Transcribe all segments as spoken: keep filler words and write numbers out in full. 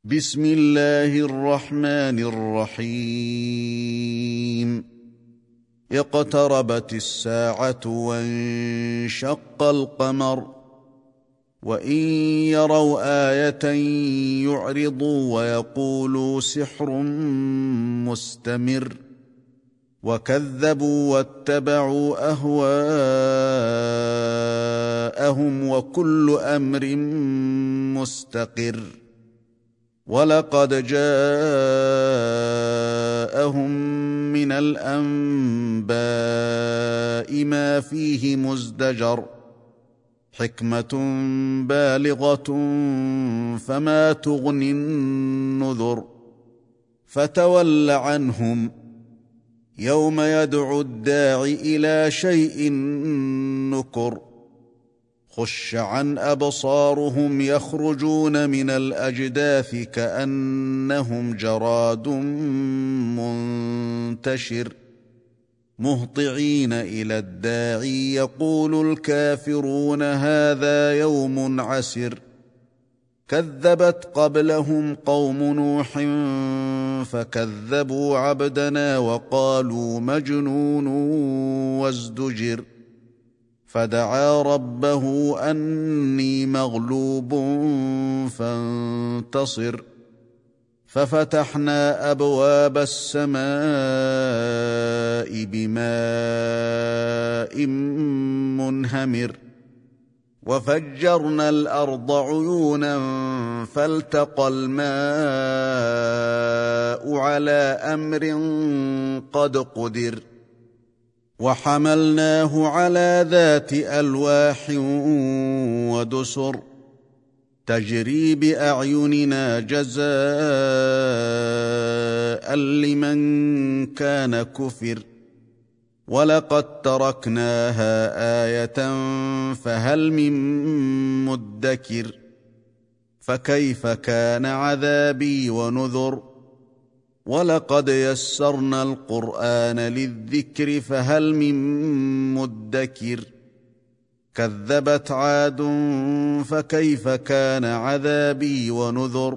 بسم الله الرحمن الرحيم اقتربت الساعة وانشق القمر وإن يروا آية يعرضوا ويقولوا سحر مستمر وكذبوا واتبعوا أهواءهم وكل أمر مستقر ولقد جاءهم من الأنباء ما فيه مزدجر حكمة بالغة فما تغني النذر فتول عنهم يوم يدعو الداع إلى شيء نكر خش عن أبصارهم يخرجون من الأجداث كأنهم جراد منتشر مهطعين إلى الداعي يقول الكافرون هذا يوم عسر كذبت قبلهم قوم نوح فكذبوا عبدنا وقالوا مجنون وازدجر فدعا ربه أني مغلوب فانتصر ففتحنا أبواب السماء بماء منهمر وفجرنا الأرض عيونا فالتقى الماء على أمر قد قدر وحملناه على ذات ألواح ودسر تجري بأعيننا جزاء لمن كان كفر ولقد تركناها آية فهل من مدكر فكيف كان عذابي ونذر ولقد يسرنا القرآن للذكر فهل من مدكر كذبت عاد فكيف كان عذابي ونذر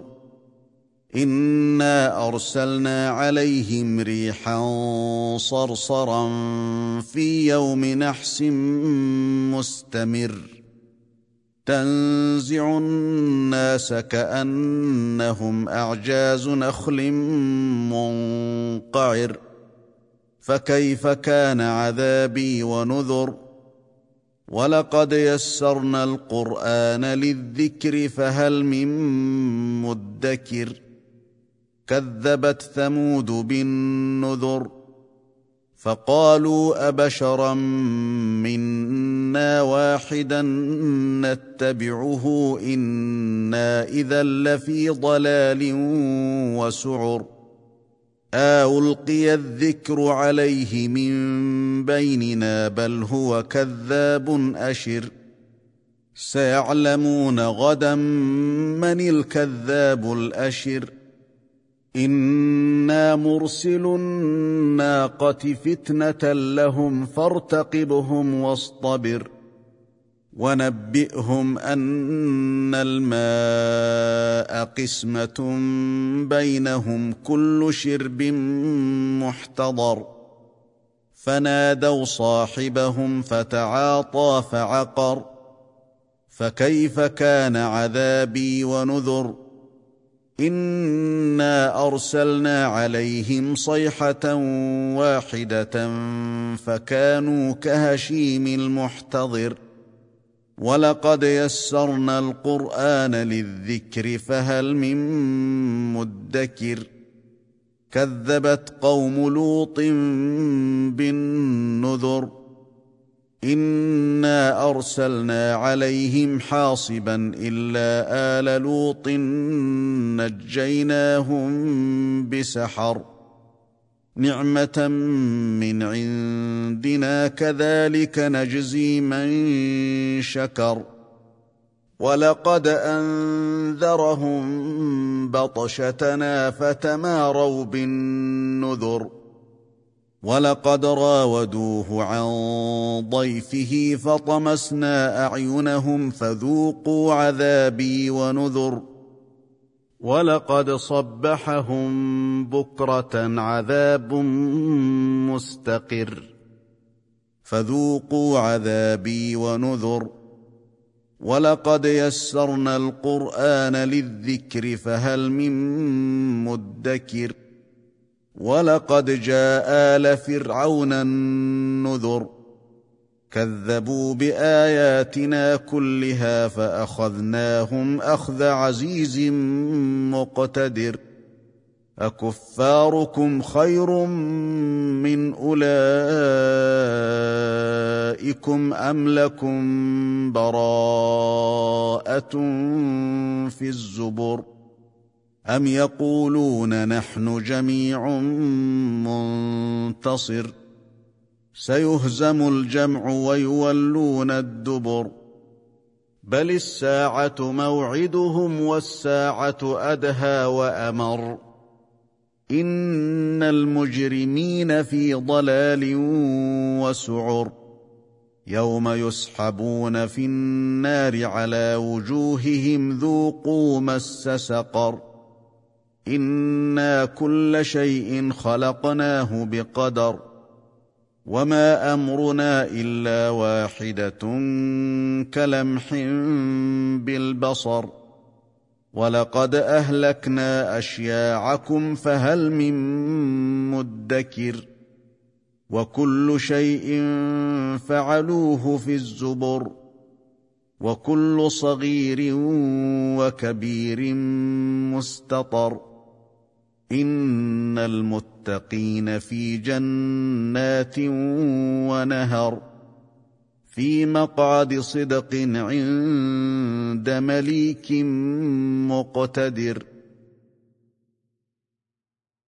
إنا أرسلنا عليهم ريحا صرصرا في يوم نحس مستمر تنزع الناس كأنهم أعجاز نخل منقعر فكيف كان عذابي ونذر ولقد يسرنا القرآن للذكر فهل من مدكر كذبت ثمود بالنذر فقالوا أبشرا منا واحدا نتبعه إنا إذا لفي ضلال وسعر ألقي الذكر عليه من بيننا بل هو كذاب أشر سيعلمون غدا من الكذاب الأشر إنا مرسل الناقة فتنة لهم فارتقبهم واصطبر ونبئهم أن الماء قسمة بينهم كل شرب محتضر فنادوا صاحبهم فتعاطى فعقر فكيف كان عذابي ونذر إنا أرسلنا عليهم صيحة واحدة فكانوا كهشيم المحتضر ولقد يسرنا القرآن للذكر فهل من مدكر كذبت قوم لوط بالنذر إنا أرسلنا عليهم حاصبا إلا آل لوط نجيناهم بسحر نعمة من عندنا كذلك نجزي من شكر ولقد أنذرهم بطشتنا فتماروا بالنذر ولقد راودوه عن ضيفه فطمسنا أعينهم فذوقوا عذابي ونذر ولقد صبحهم بكرة عذاب مستقر فذوقوا عذابي ونذر ولقد يسرنا القرآن للذكر فهل من مدكر ولقد جاء آل فرعون النذر كذبوا بآياتنا كلها فأخذناهم أخذ عزيز مقتدر أكفاركم خير من أولئكم أم لكم براءة في الزبر أم يقولون نحن جميع منتصر سيهزم الجمع ويولون الدبر بل الساعة موعدهم والساعة أدهى وأمر إن المجرمين في ضلال وسعر يوم يسحبون في النار على وجوههم ذوقوا مس سقر إنا كل شيء خلقناه بقدر وما أمرنا إلا واحدة كلمح بالبصر ولقد أهلكنا أشياعكم فهل من مدكر وكل شيء فعلوه في الزبر وكل صغير وكبير مستطر إن المتقين في جنات ونهر في مقعد صدق عند مليك مقتدر